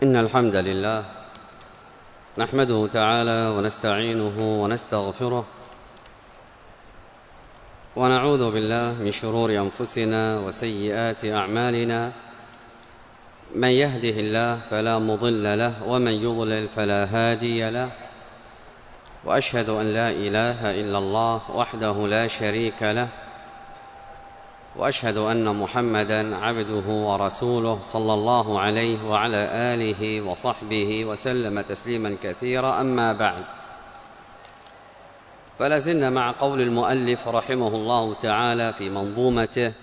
إن الحمد لله نحمده تعالى ونستعينه ونستغفره ونعوذ بالله من شرور أنفسنا وسيئات أعمالنا. من يهده الله فلا مضل له ومن يضلل فلا هادي له، وأشهد أن لا إله إلا الله وحده لا شريك له، وأشهد أن محمدًا عبده ورسوله صلى الله عليه وعلى آله وصحبه وسلم تسليمًا كثيرا. أما بعد، فلازلنا مع قول المؤلف رحمه الله تعالى في منظومته: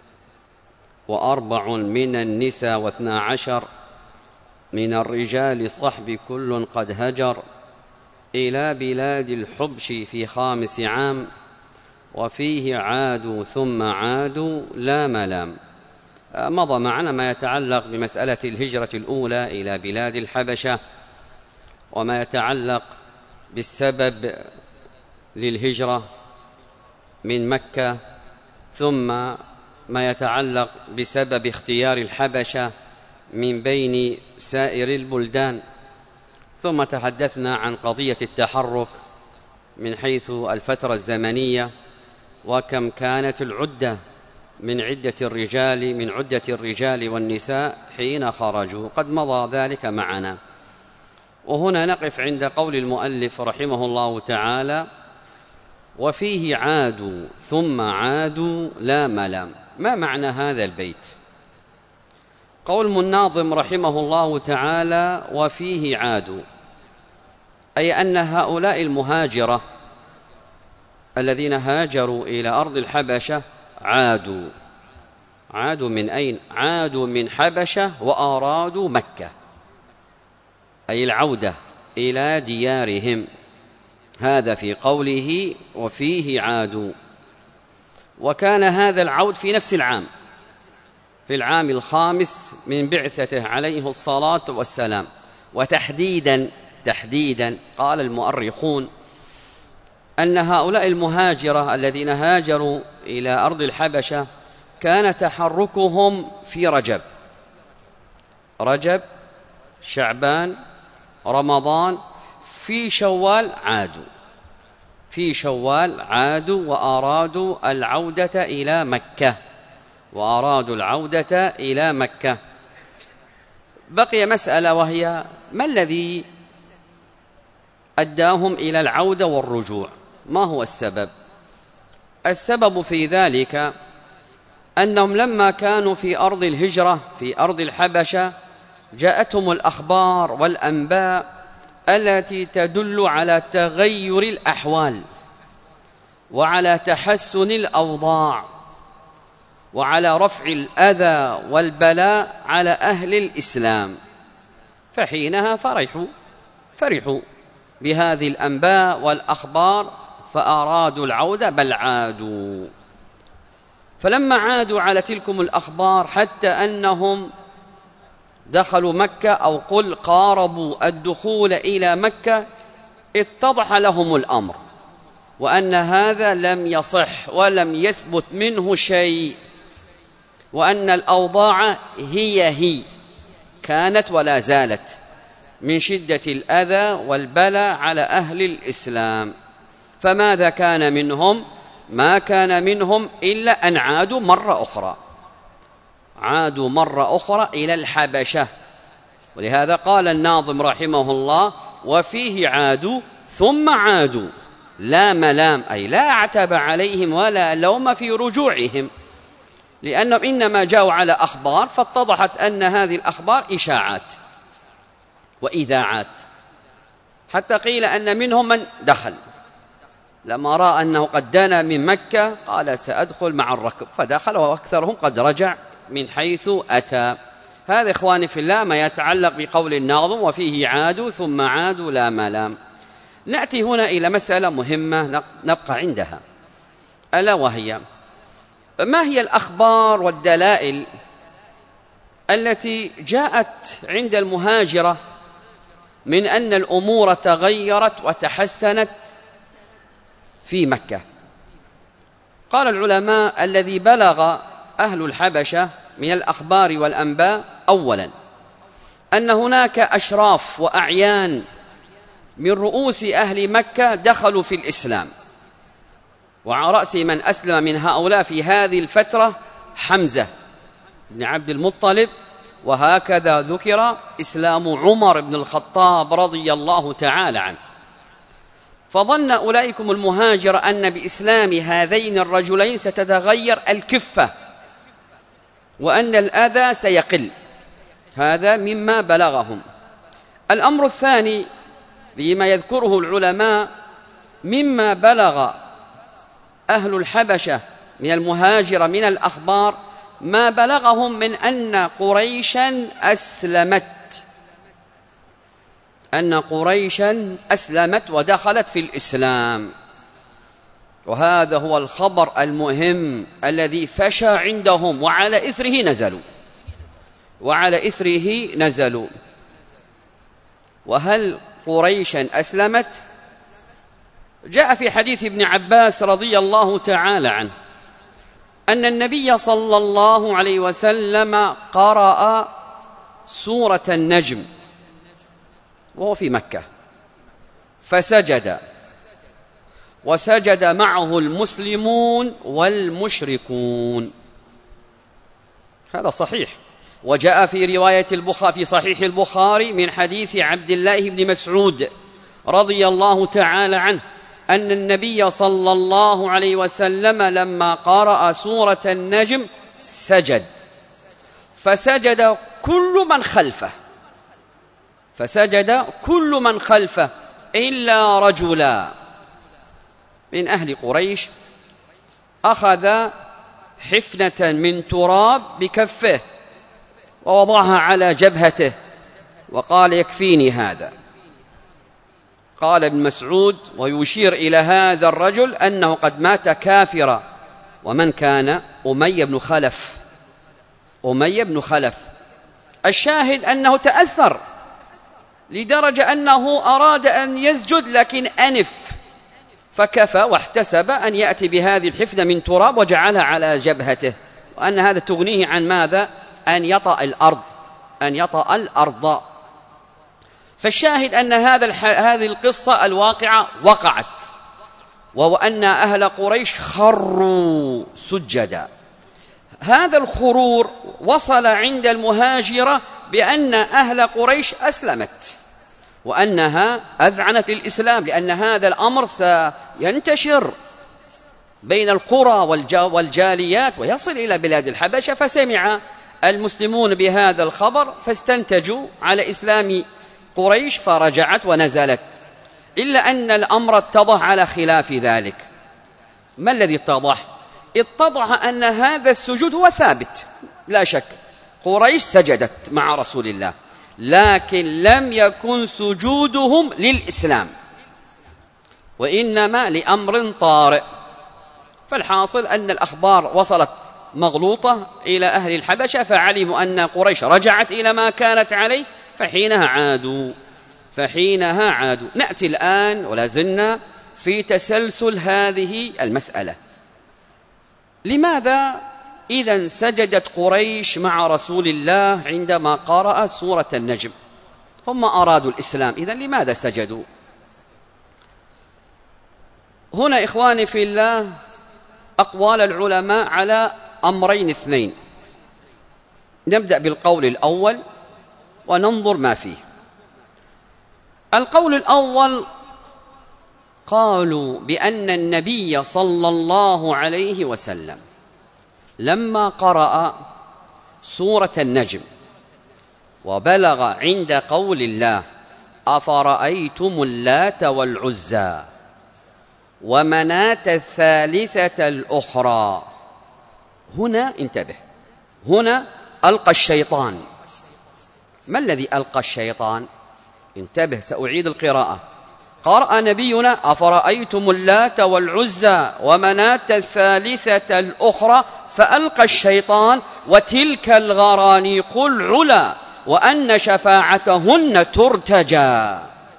وأربع من النساء و12 من الرجال صحب كل قد هجر إلى بلاد الحبش في 5 عام وفيه عادوا ثم عادوا لا ملام. مضى معنا ما يتعلق بمسألة الهجرة الأولى إلى بلاد الحبشة، وما يتعلق بالسبب للهجرة من مكة، ثم ما يتعلق بسبب اختيار الحبشة من بين سائر البلدان، ثم تحدثنا عن قضية التحرك من حيث الفترة الزمنية، وكم كانت العدة من عدة الرجال والنساء حين خرجوا، قد مضى ذلك معنا. وهنا نقف عند قول المؤلف رحمه الله تعالى: وفيه عادوا ثم عادوا لا ملام. ما معنى هذا البيت؟ قول الناظم رحمه الله تعالى: وفيه عادوا، أي أن هؤلاء المهاجرة الذين هاجروا إلى أرض الحبشة عادوا من أين؟ عادوا من حبشة وأرادوا مكة، أي العودة إلى ديارهم. هذا في قوله وفيه عادوا. وكان هذا العود في نفس العام، في العام 5 من بعثته عليه الصلاة والسلام. وتحديدا قال المؤرخون أن هؤلاء المهاجرة الذين هاجروا إلى أرض الحبشة كان تحركهم في رجب، شعبان، رمضان، في شوال عادوا وأرادوا العودة إلى مكة. بقي مسألة، وهي: ما الذي أداهم إلى العودة والرجوع؟ ما هو السبب؟ السبب في ذلك أنهم لما كانوا في أرض الهجرة في أرض الحبشة جاءتهم الأخبار والأنباء التي تدل على تغير الأحوال وعلى تحسن الأوضاع وعلى رفع الأذى والبلاء على أهل الإسلام، فحينها فرحوا بهذه الأنباء والأخبار فأرادوا العودة، بل عادوا. فلما عادوا على تلكم الأخبار حتى أنهم دخلوا مكة، أو قل قاربوا الدخول إلى مكة، اتضح لهم الأمر وأن هذا لم يصح ولم يثبت منه شيء، وأن الأوضاع هي كانت ولا زالت من شدة الأذى والبلاء على أهل الإسلام. فماذا كان منهم؟ ما كان منهم إلا أن عادوا مرة أخرى إلى الحبشة. ولهذا قال الناظم رحمه الله: وفيه عادوا ثم عادوا لا ملام، أي لا عتب عليهم ولا لوم في رجوعهم، لأنهم إنما جاءوا على أخبار فاتضحت أن هذه الأخبار إشاعات وإذاعات، حتى قيل أن منهم من دخل لما رأى أنه قد دنا من مكة قال سأدخل مع الركب، فدخل، وأكثرهم قد رجع من حيث أتى. هذا إخواني في الله ما يتعلق بقول الناظم: وفيه عادوا ثم عادوا لا ملام. نأتي هنا إلى مسألة مهمة نبقى عندها، ألا وهي: ما هي الأخبار والدلائل التي جاءت عند المهاجرة من أن الأمور تغيرت وتحسنت في مكة؟ قال العلماء: الذي بلغ أهل الحبشة من الأخبار والأنباء أولا أن هناك أشراف وأعيان من رؤوس أهل مكة دخلوا في الإسلام، وعلى رأس من أسلم من هؤلاء في هذه الفترة حمزة بن عبد المطلب، وهكذا ذكر إسلام عمر بن الخطاب رضي الله تعالى عنه. فظن أولئكم المهاجر أن بإسلام هذين الرجلين ستتغير الكفة وأن الأذى سيقل، هذا مما بلغهم. الأمر الثاني بما يذكره العلماء مما بلغ أهل الحبشة من المهاجر من الأخبار، ما بلغهم من أن قريشا أسلمت ودخلت في الإسلام، وهذا هو الخبر المهم الذي فشى عندهم، وعلى إثره نزلوا. وهل قريشا أسلمت؟ جاء في حديث ابن عباس رضي الله تعالى عنه أن النبي صلى الله عليه وسلم قرأ سورة النجم وهو في مكة، فسجد، وسجد معه المسلمون والمشركون، هذا صحيح. وجاء في رواية في صحيح البخاري من حديث عبد الله بن مسعود رضي الله تعالى عنه أن النبي صلى الله عليه وسلم لما قرأ سورة النجم سجد، فسجد كل من خلفه إلا رجلا من أهل قريش أخذ حفنة من تراب بكفه ووضعها على جبهته وقال يكفيني هذا. قال ابن مسعود ويشير إلى هذا الرجل أنه قد مات كافرا، ومن كان أمية بن خلف. الشاهد أنه تأثر لدرجة أنه أراد أن يسجد لكن أنف، فكفى واحتسب أن يأتي بهذه الحفنة من تراب وجعلها على جبهته، وأن هذا تغنيه عن ماذا؟ أن يطأ الأرض. فالشاهد أن هذه القصة الواقعة وقعت، وأن أهل قريش خروا سجدا. هذا الخرور وصل عند المهاجرة بأن أهل قريش أسلمت وأنها أذعنت للإسلام، لأن هذا الأمر سينتشر بين القرى والجاليات ويصل إلى بلاد الحبشة. فسمع المسلمون بهذا الخبر فاستنتجوا على إسلام قريش فرجعت ونزلت، إلا أن الأمر اتضح على خلاف ذلك. ما الذي اتضح؟ اتضح أن هذا السجود هو ثابت لا شك، قريش سجدت مع رسول الله، لكن لم يكن سجودهم للإسلام وإنما لأمر طارئ. فالحاصل أن الأخبار وصلت مغلوطة إلى أهل الحبشة، فعلموا أن قريش رجعت إلى ما كانت عليه، فحينها عادوا. نأتي الآن ولا زلنا في تسلسل هذه المسألة. لماذا إذن سجدت قريش مع رسول الله عندما قرأ سورة النجم؟ هم أرادوا الإسلام، إذن لماذا سجدوا؟ هنا إخواني في الله أقوال العلماء على أمرين اثنين. نبدأ بالقول الأول وننظر ما فيه. القول الأول قالوا بأن النبي صلى الله عليه وسلم لما قرأ سورة النجم وبلغ عند قول الله أفرأيتم اللات والعزى ومناة الثالثة الأخرى، هنا انتبه، هنا ألقى الشيطان. ما الذي ألقى الشيطان؟ انتبه، سأعيد القراءة. قرأ نبينا أفرأيتم اللات والعزى ومناة الثالثة الأخرى، فألقى الشيطان وتلك الغرانيق العلا وأن شفاعتهن ترتجى.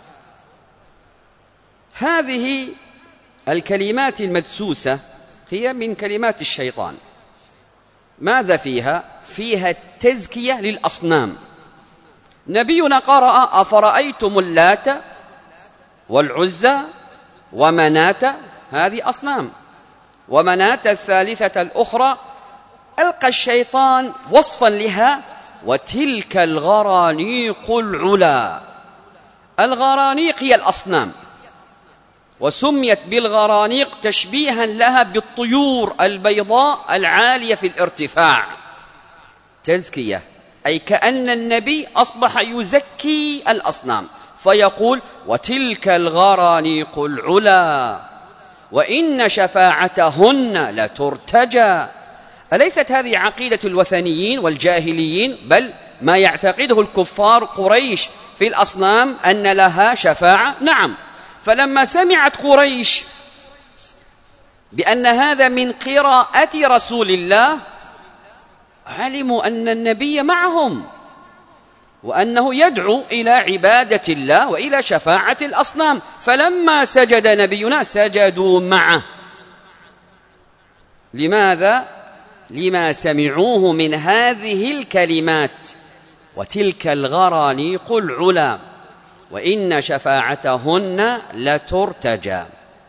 هذه الكلمات المدسوسة هي من كلمات الشيطان. ماذا فيها؟ فيها التزكية للأصنام. نبينا قرأ: أفرأيتم اللات والعزى ومناة، هذه أصنام، ومناة الثالثة الأخرى. ألقى الشيطان وصفا لها: وتلك الغرانيق العلا. الغرانيق هي الأصنام، وسميت بالغرانيق تشبيها لها بالطيور البيضاء العالية في الارتفاع، تزكية، أي كأن النبي أصبح يزكي الأصنام، فيقول: وتلك الغرانيق العلا وإن شفاعتهن لترتجى. أليست هذه عقيدة الوثنيين والجاهليين؟ بل ما يعتقده الكفار قريش في الأصنام أن لها شفاعة. نعم، فلما سمعت قريش بأن هذا من قراءة رسول الله علموا أن النبي معهم، وأنه يدعو إلى عبادة الله وإلى شفاعة الأصنام. فلما سجد نبينا سجدوا معه. لماذا؟ لما سمعوه من هذه الكلمات: وتلك الغرانيق العلا وإن شفاعتهن لترتجى.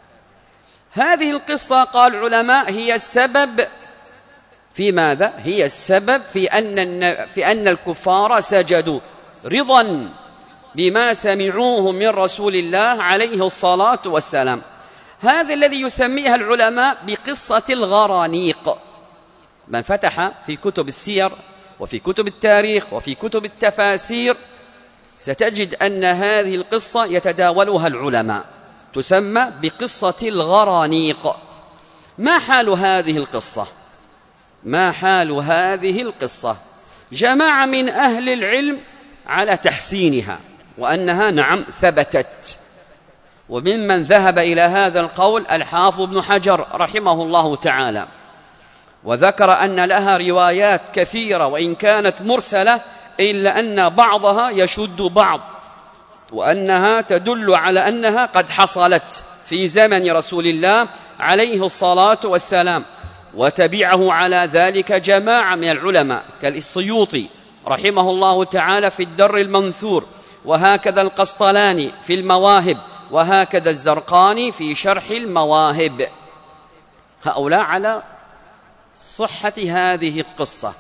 هذه القصة قال العلماء هي السبب في ماذا؟ هي السبب في أن الكفار سجدوا رضا بما سمعوه من رسول الله عليه الصلاة والسلام. هذا الذي يسميها العلماء بقصة الغرانيق. من فتح في كتب السير وفي كتب التاريخ وفي كتب التفاسير ستجد أن هذه القصة يتداولها العلماء، تسمى بقصة الغرانيق. ما حال هذه القصة؟ ما حال هذه القصة؟ جماعة من أهل العلم على تحسينها، وأنها نعم ثبتت. وممن ذهب إلى هذا القول الحافظ ابن حجر رحمه الله تعالى، وذكر أن لها روايات كثيرة وإن كانت مرسلة، إلا أن بعضها يشد بعض، وأنها تدل على أنها قد حصلت في زمن رسول الله عليه الصلاة والسلام. وتبعه على ذلك جماعة من العلماء كالسيوطي رحمه الله تعالى في الدر المنثور، وهكذا القسطلاني في المواهب، وهكذا الزرقاني في شرح المواهب. هؤلاء على صحة هذه القصة،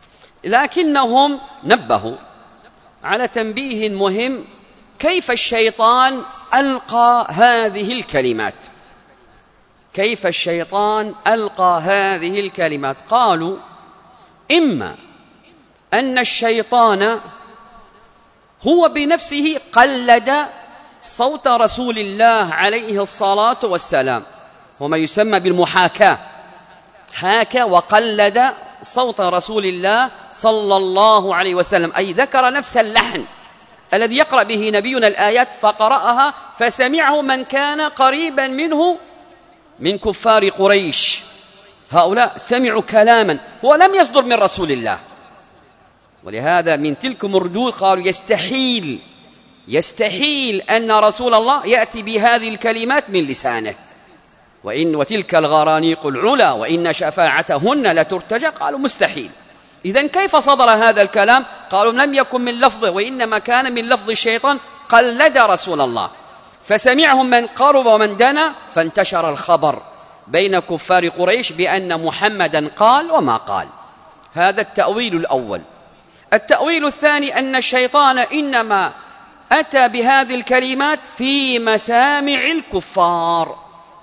لكنهم نبهوا على تنبيه مهم: كيف الشيطان ألقى هذه الكلمات؟ كيف الشيطان ألقى هذه الكلمات؟ قالوا: إما أن الشيطان هو بنفسه قلد صوت رسول الله عليه الصلاة والسلام، وما يسمى بالمحاكاة، حاكى وقلد صوت رسول الله صلى الله عليه وسلم، أي ذكر نفس اللحن الذي يقرأ به نبينا الآيات فقرأها فسمعه من كان قريبا منه من كفار قريش. هؤلاء سمعوا كلاما هو لم يصدر من رسول الله، ولهذا من تلكم الردود قالوا: يستحيل أن رسول الله يأتي بهذه الكلمات من لسانه. وتلك الغرانيق العلا وإن شفاعتهن لترتجى، قالوا مستحيل. إذن كيف صدر هذا الكلام؟ قالوا لم يكن من لفظه، وإنما كان من لفظ الشيطان، قلد رسول الله فسمعهم من قرب ومن دنا، فانتشر الخبر بين كفار قريش بأن محمدا قال وما قال. هذا التأويل الأول. التأويل الثاني أن الشيطان إنما أتى بهذه الكلمات في مسامع الكفار،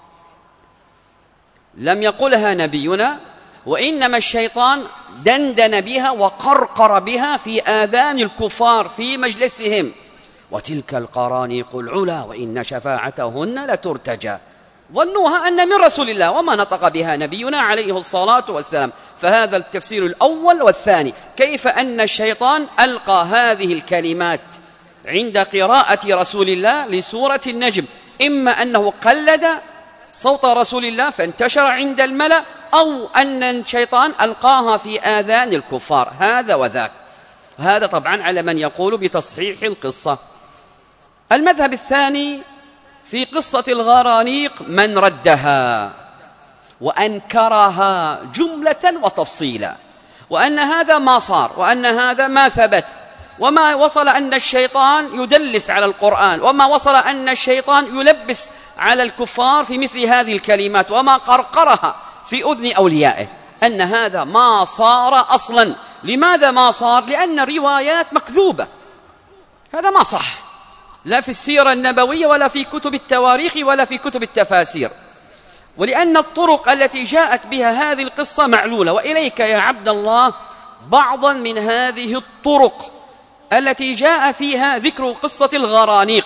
لم يقلها نبينا، وإنما الشيطان دندن بها وقرقر بها في آذان الكفار في مجلسهم: وتلك القرانيق العلا وإن شفاعتهن لترتجى. ظنوها أن من رسول الله وما نطق بها نبينا عليه الصلاة والسلام. فهذا التفسير الأول. والثاني: كيف أن الشيطان ألقى هذه الكلمات عند قراءة رسول الله لسورة النجم؟ إما أنه قلد صوت رسول الله فانتشر عند الملأ، أو أن الشيطان ألقاها في آذان الكفار، هذا وذاك. هذا طبعا على من يقول بتصحيح القصة. المذهب الثاني في قصة الغرانيق من ردها وأنكرها جملة وتفصيلا، وأن هذا ما صار، وأن هذا ما ثبت، وما وصل أن الشيطان يدلس على القرآن، وما وصل أن الشيطان يلبس على الكفار في مثل هذه الكلمات، وما قرقرها في أذن أوليائه، أن هذا ما صار أصلا. لماذا ما صار؟ لأن الروايات مكذوبة، هذا ما صح، لا في السيرة النبوية ولا في كتب التواريخ ولا في كتب التفاسير، ولأن الطرق التي جاءت بها هذه القصة معلولة. وإليك يا عبد الله بعضا من هذه الطرق التي جاء فيها ذكر قصة الغرانيق.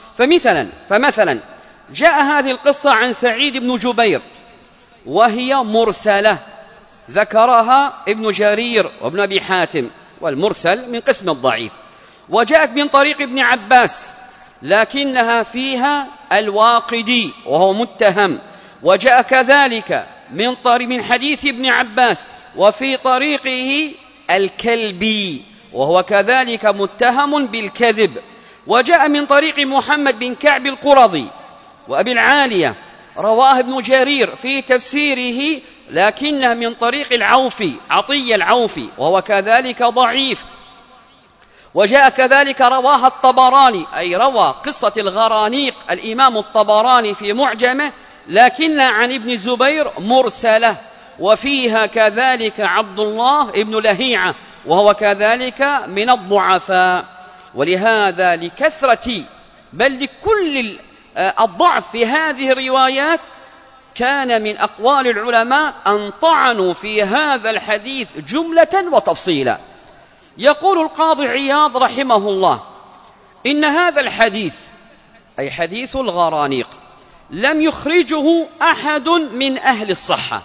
فمثلا جاء هذه القصة عن سعيد بن جبير وهي مرسلة، ذكرها ابن جرير وابن أبي حاتم، والمرسل من قسم الضعيف. وجاءت من طريق ابن عباس لكنها فيها الواقدي وهو متهم. وجاء كذلك من حديث ابن عباس وفي طريقه الكلبي وهو كذلك متهم بالكذب. وجاء من طريق محمد بن كعب القرظي وأبي العالية، رواه ابن جرير في تفسيره لكنه من طريق العوفي عطية العوفي وهو كذلك ضعيف. وجاء كذلك رواها الطبراني، أي روى قصة الغرانيق الإمام الطبراني في معجمه، لكن عن ابن الزبير مرسلة، وفيها كذلك عبد الله ابن لهيعة وهو كذلك من الضعفاء. ولهذا لكثرة بل لكل الضعف في هذه الروايات كان من أقوال العلماء أن طعنوا في هذا الحديث جملة وتفصيلا. يقول القاضي عياض رحمه الله: إن هذا الحديث أي حديث الغرانيق لم يخرجه أحد من أهل الصحة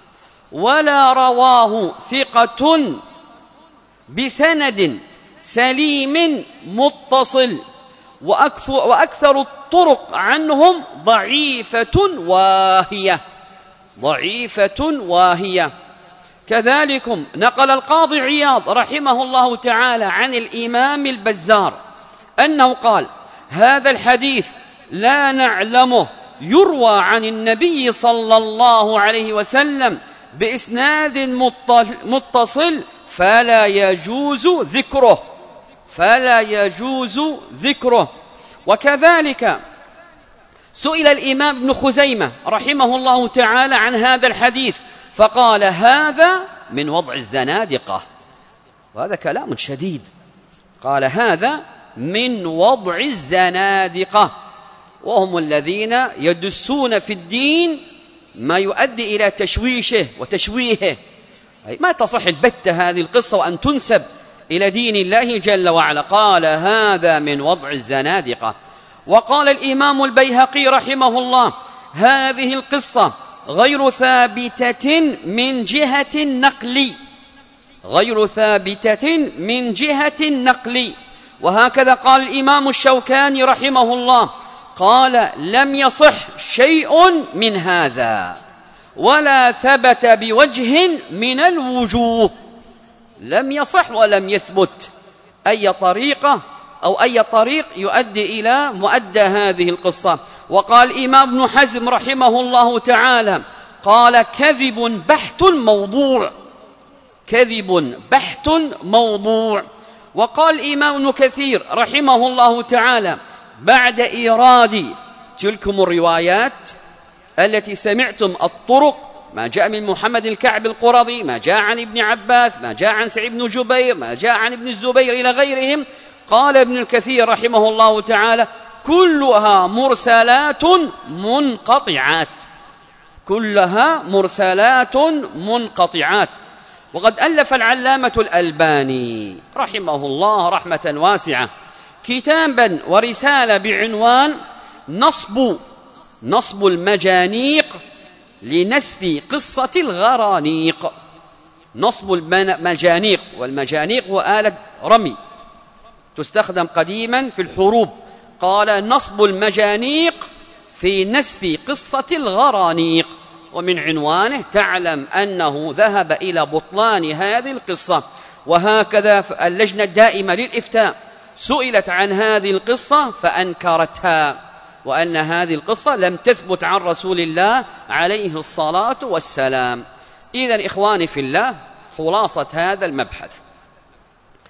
ولا رواه ثقة بسند سليم متصل، وأكثر الطرق عنهم ضعيفة واهية. كذلك نقل القاضي عياض رحمه الله تعالى عن الإمام البزار أنه قال: هذا الحديث لا نعلمه يروى عن النبي صلى الله عليه وسلم بإسناد متصل فلا يجوز ذكره. وكذلك سئل الإمام ابن خزيمة رحمه الله تعالى عن هذا الحديث فقال: هذا من وضع الزنادقة. وهذا كلام شديد، قال: هذا من وضع الزنادقة، وهم الذين يدسون في الدين ما يؤدي إلى تشويشه وتشويهه. ما تصح البتة هذه القصة وأن تنسب إلى دين الله جل وعلا. قال: هذا من وضع الزنادقة. وقال الإمام البيهقي رحمه الله: هذه القصة غير ثابتة من جهة النقل. وهكذا قال الإمام الشوكاني رحمه الله، قال: لم يصح شيء من هذا ولا ثبت بوجه من الوجوه. لم يصح ولم يثبت أي طريقة أو أي طريق يؤدي إلى مؤدى هذه القصة. وقال الإمام ابن حزم رحمه الله تعالى، قال: كذب بحت موضوع. وقال الإمام ابن كثير رحمه الله تعالى بعد إيراد تلكم الروايات التي سمعتم الطرق، ما جاء من محمد الكعب القرظي، ما جاء عن ابن عباس، ما جاء عن سعيد بن جبير، ما جاء عن ابن الزبير إلى غيرهم، قال ابن الكثير رحمه الله تعالى: كلها مرسلات منقطعات. وقد ألف العلامة الألباني رحمه الله رحمة واسعة كتابا ورسالة بعنوان نصب المجانيق لنسف قصة الغرانيق. نصب المجانيق، والمجانيق هو آلة رمي تستخدم قديما في الحروب. قال: نصب المجانيق في نسف قصة الغرانيق. ومن عنوانه تعلم أنه ذهب إلى بطلان هذه القصة. وهكذا اللجنة الدائمة للإفتاء سئلت عن هذه القصة فأنكرتها، وأن هذه القصة لم تثبت عن رسول الله عليه الصلاة والسلام. إذن إخواني في الله، خلاصة هذا المبحث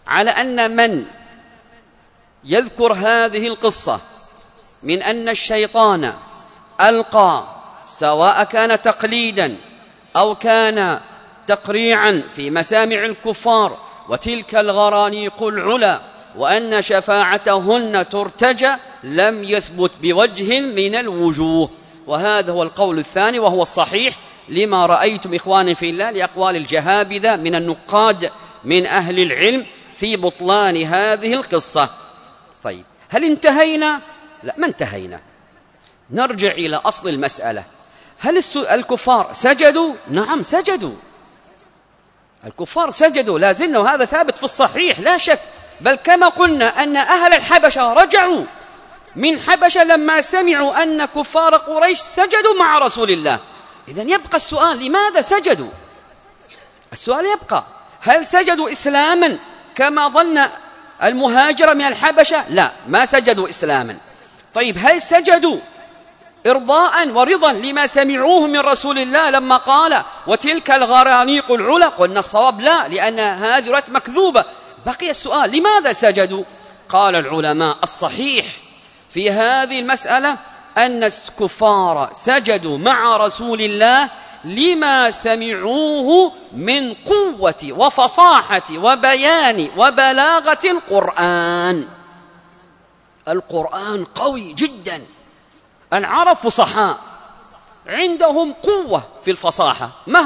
على أن من يذكر هذه القصة من أن الشيطان ألقى، سواء كان تقليدا أو كان تقريعا في مسامع الكفار، وتلك الغرانيق العلا وأن شفاعتهن ترتجى، لم يثبت بوجه من الوجوه. وهذا هو القول الثاني وهو الصحيح لما رأيتم إخواني في الله لأقوال الجهابذة من النقاد من أهل العلم في بطلان هذه القصة. طيب، هل انتهينا؟ لا، ما انتهينا. نرجع إلى أصل المسألة. هل الكفار سجدوا؟ نعم سجدوا، الكفار سجدوا لا زلنا، وهذا ثابت في الصحيح لا شك. بل كما قلنا أن أهل الحبشة رجعوا من حبشة لما سمعوا أن كفار قريش سجدوا مع رسول الله. إذن يبقى السؤال، لماذا سجدوا؟ السؤال يبقى، هل سجدوا إسلاما كما ظن المهاجر من الحبشة؟ لا، ما سجدوا إسلاما. طيب، هل سجدوا إرضاء ورضا لما سمعوه من رسول الله لما قال وتلك الغرانيق العلا؟ قلنا الصواب لا، لأن هذه رواية مكذوبة. بقي السؤال، لماذا سجدوا؟ قال العلماء الصحيح في هذه المسألة أن الكفار سجدوا مع رسول الله لما سمعوه من قوة وفصاحة وبيان وبلاغة القرآن. القرآن قوي جدا، العرب فصحاء، عندهم قوة في الفصاحة، ما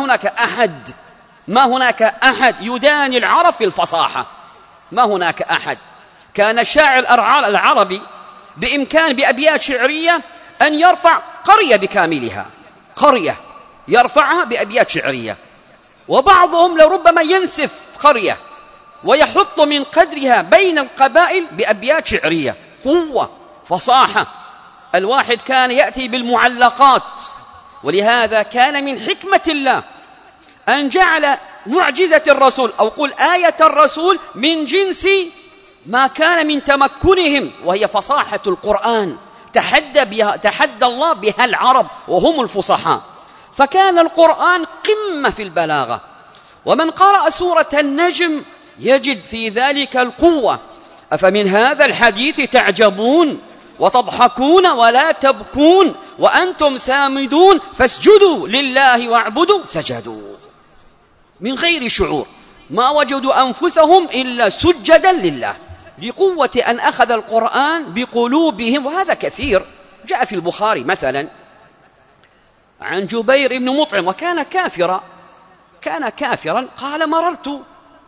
هناك أحد يداني العرب في الفصاحة، ما هناك أحد. كان الشاعر العربي بإمكان بأبيات شعرية أن يرفع قرية بكاملها، قرية يرفعها بأبيات شعرية، وبعضهم لربما ينسف قرية ويحط من قدرها بين القبائل بأبيات شعرية. قوة، فصاحة. الواحد كان يأتي بالمعلقات، ولهذا كان من حكمة الله أن جعل معجزة الرسول أو قل آية الرسول من جنس ما كان من تمكنهم، وهي فصاحة القرآن. تحدى الله بها العرب وهم الفصحاء، فكان القرآن قمة في البلاغة. ومن قرأ سورة النجم يجد في ذلك القوة. أفمن هذا الحديث تعجبون وتضحكون ولا تبكون وأنتم سامدون فاسجدوا لله واعبدوا. سجدوا من غير شعور، ما وجدوا أنفسهم إلا سجدا لله، لقوة أن أخذ القرآن بقلوبهم. وهذا كثير. جاء في البخاري مثلا عن جبير بن مطعم، وكان كافرا، قال مررت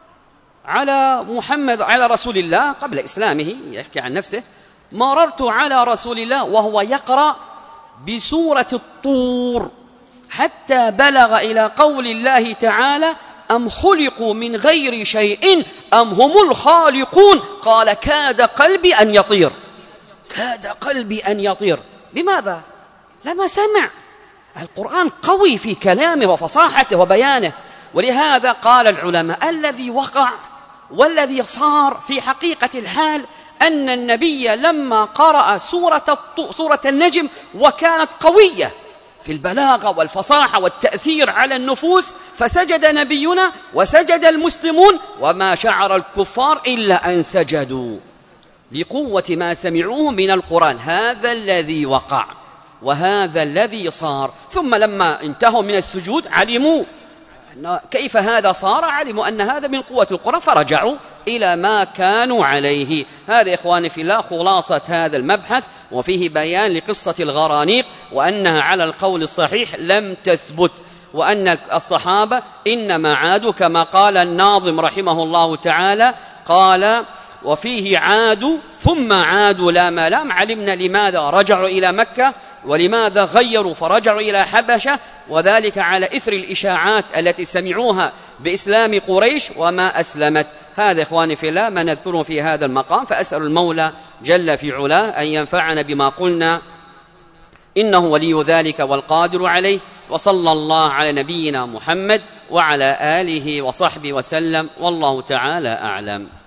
على رسول الله قبل إسلامه، يحكي عن نفسه، مررت على رسول الله وهو يقرأ بسورة الطور حتى بلغ إلى قول الله تعالى أم خلقوا من غير شيء أم هم الخالقون. قال كاد قلبي أن يطير. لماذا؟ لما سمع القرآن قوي في كلامه وفصاحته وبيانه. ولهذا قال العلماء الذي وقع والذي صار في حقيقة الحال أن النبي لما قرأ سورة النجم وكانت قوية في البلاغة والفصاحة والتأثير على النفوس، فسجد نبينا وسجد المسلمون، وما شعر الكفار إلا أن سجدوا لقوة ما سمعوه من القرآن. هذا الذي وقع وهذا الذي صار. ثم لما انتهوا من السجود علموا كيف هذا صار، علموا أن هذا من قوة القرآن، فرجعوا إلى ما كانوا عليه. هذا إخواني في الله خلاصة هذا المبحث، وفيه بيان لقصة الغرانيق، وأنها على القول الصحيح لم تثبت، وأن الصحابة إنما عادوا كما قال الناظم رحمه الله تعالى، قال وفيه عادوا ثم عادوا لا ملام. علمنا لماذا رجعوا إلى مكة ولماذا غيروا فرجعوا إلى حبشة، وذلك على إثر الإشاعات التي سمعوها بإسلام قريش وما أسلمت. هذا إخواني في الله ما نذكره في هذا المقام، فأسأل المولى جل في علاه أن ينفعنا بما قلنا، إنه ولي ذلك والقادر عليه. وصلى الله على نبينا محمد وعلى آله وصحبه وسلم، والله تعالى أعلم.